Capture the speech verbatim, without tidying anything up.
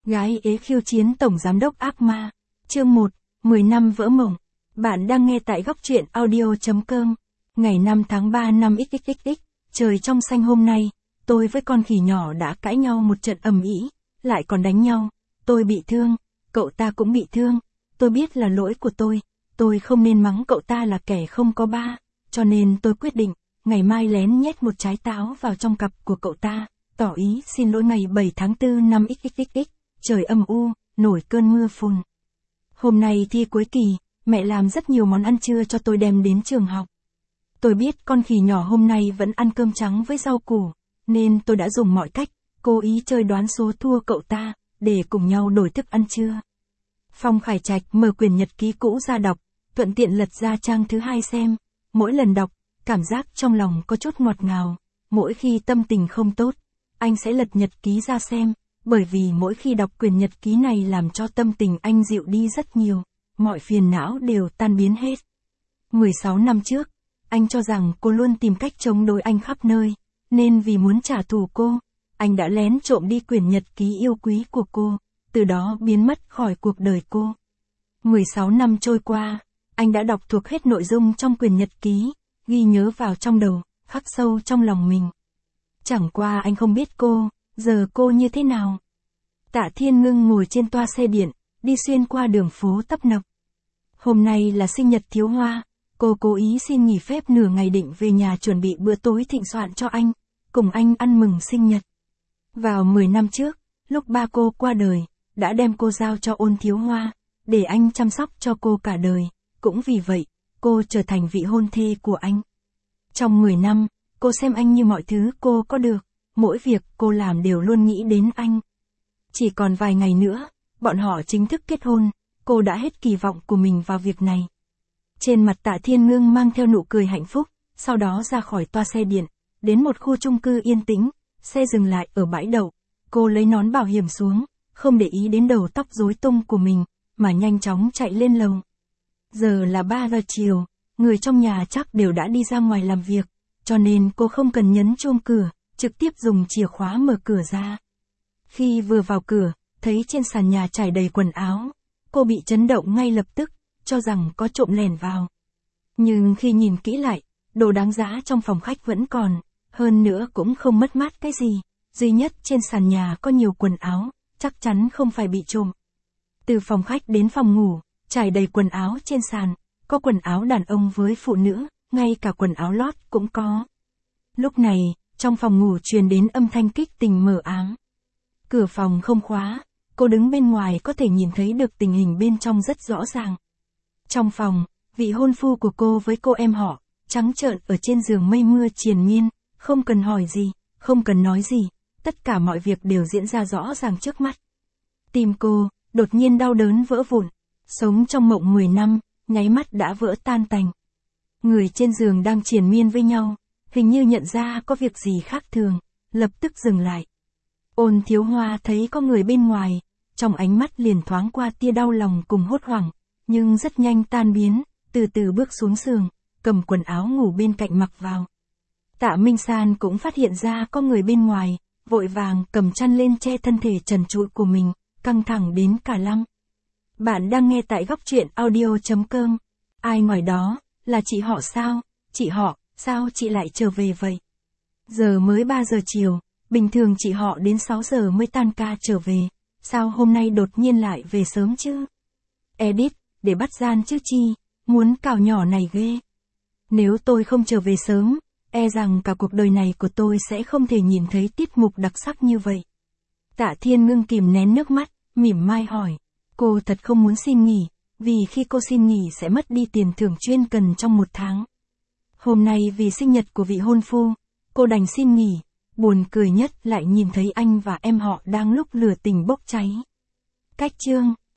Gái ế khiêu chiến tổng giám đốc ác ma. Chương một, mười năm vỡ mộng. Bạn đang nghe tại góc truyện audio.com. Ngày năm tháng ba năm xxxx, trời trong xanh hôm nay, tôi với con khỉ nhỏ đã cãi nhau một trận ầm ĩ, lại còn đánh nhau. Tôi bị thương, cậu ta cũng bị thương. Tôi biết là lỗi của tôi, tôi không nên mắng cậu ta là kẻ không có ba, cho nên tôi quyết định, ngày mai lén nhét một trái táo vào trong cặp của cậu ta, tỏ ý xin lỗi. Ngày bảy tháng tư năm xxxx, trời âm u, nổi cơn mưa phùn. Hôm nay thi cuối kỳ, mẹ làm rất nhiều món ăn trưa cho tôi đem đến trường học. Tôi biết con khỉ nhỏ hôm nay vẫn ăn cơm trắng với rau củ, nên tôi đã dùng mọi cách, cố ý chơi đoán số thua cậu ta, để cùng nhau đổi thức ăn trưa. Phong Khải Trạch mở quyển nhật ký cũ ra đọc, thuận tiện lật ra trang thứ hai xem. Mỗi lần đọc, cảm giác trong lòng có chút ngọt ngào. Mỗi khi tâm tình không tốt, anh sẽ lật nhật ký ra xem, bởi vì mỗi khi đọc quyển nhật ký này làm cho tâm tình anh dịu đi rất nhiều, mọi phiền não đều tan biến hết. mười sáu năm trước, anh cho rằng cô luôn tìm cách chống đối anh khắp nơi, nên vì muốn trả thù cô, anh đã lén trộm đi quyển nhật ký yêu quý của cô, từ đó biến mất khỏi cuộc đời cô. mười sáu năm trôi qua, anh đã đọc thuộc hết nội dung trong quyển nhật ký, ghi nhớ vào trong đầu, khắc sâu trong lòng mình. Chẳng qua anh không biết cô, giờ cô như thế nào. Tạ Thiên Ngưng ngồi trên toa xe điện, đi xuyên qua đường phố tấp nập. Hôm nay là sinh nhật Thiếu Hoa, cô cố ý xin nghỉ phép nửa ngày định về nhà chuẩn bị bữa tối thịnh soạn cho anh, cùng anh ăn mừng sinh nhật. Vào mười năm trước, lúc ba cô qua đời, đã đem cô giao cho Ôn Thiếu Hoa, để anh chăm sóc cho cô cả đời, cũng vì vậy, cô trở thành vị hôn thê của anh. Trong mười năm, cô xem anh như mọi thứ cô có được, mỗi việc cô làm đều luôn nghĩ đến anh. Chỉ còn vài ngày nữa, bọn họ chính thức kết hôn, cô đã hết kỳ vọng của mình vào việc này. Trên mặt Tạ Thiên Ngưng mang theo nụ cười hạnh phúc, sau đó ra khỏi toa xe điện, đến một khu chung cư yên tĩnh, xe dừng lại ở bãi đậu, cô lấy nón bảo hiểm xuống, không để ý đến đầu tóc rối tung của mình, mà nhanh chóng chạy lên lầu. Giờ là ba giờ chiều, người trong nhà chắc đều đã đi ra ngoài làm việc, cho nên cô không cần nhấn chuông cửa, trực tiếp dùng chìa khóa mở cửa ra. Khi vừa vào cửa, thấy trên sàn nhà trải đầy quần áo, cô bị chấn động ngay lập tức, cho rằng có trộm lẻn vào. Nhưng khi nhìn kỹ lại, đồ đáng giá trong phòng khách vẫn còn, hơn nữa cũng không mất mát cái gì, duy nhất trên sàn nhà có nhiều quần áo, chắc chắn không phải bị trộm. Từ phòng khách đến phòng ngủ, trải đầy quần áo trên sàn, có quần áo đàn ông với phụ nữ, ngay cả quần áo lót cũng có. Lúc này, trong phòng ngủ truyền đến âm thanh kích tình mờ ám. Cửa phòng không khóa, cô đứng bên ngoài có thể nhìn thấy được tình hình bên trong rất rõ ràng. Trong phòng, vị hôn phu của cô với cô em họ, trắng trợn ở trên giường mây mưa triền miên, không cần hỏi gì, không cần nói gì, tất cả mọi việc đều diễn ra rõ ràng trước mắt. Tim cô, đột nhiên đau đớn vỡ vụn, sống trong mộng mười năm, nháy mắt đã vỡ tan tành. Người trên giường đang triền miên với nhau, hình như nhận ra có việc gì khác thường, lập tức dừng lại. Ôn Thiếu Hoa thấy có người bên ngoài, trong ánh mắt liền thoáng qua tia đau lòng cùng hốt hoảng, nhưng rất nhanh tan biến, từ từ bước xuống giường, cầm quần áo ngủ bên cạnh mặc vào. Tạ Minh San cũng phát hiện ra có người bên ngoài, vội vàng cầm chăn lên che thân thể trần trụi của mình, căng thẳng đến cả lăng. Bạn đang nghe tại góc truyện audio.com. Ai ngoài đó, là chị họ sao? Chị họ, sao chị lại trở về vậy? Giờ mới ba giờ chiều, bình thường chị họ đến sáu giờ mới tan ca trở về, sao hôm nay đột nhiên lại về sớm chứ? Edit, để bắt gian chứ chi, muốn cào nhỏ này ghê. Nếu tôi không trở về sớm, e rằng cả cuộc đời này của tôi sẽ không thể nhìn thấy tiết mục đặc sắc như vậy. Tạ Thiên Ngưng kìm nén nước mắt, mỉm mai hỏi. Cô thật không muốn xin nghỉ, vì khi cô xin nghỉ sẽ mất đi tiền thưởng chuyên cần trong một tháng. Hôm nay vì sinh nhật của vị hôn phu, cô đành xin nghỉ, buồn cười nhất lại nhìn thấy anh và em họ đang lúc lửa tình bốc cháy. Cách chương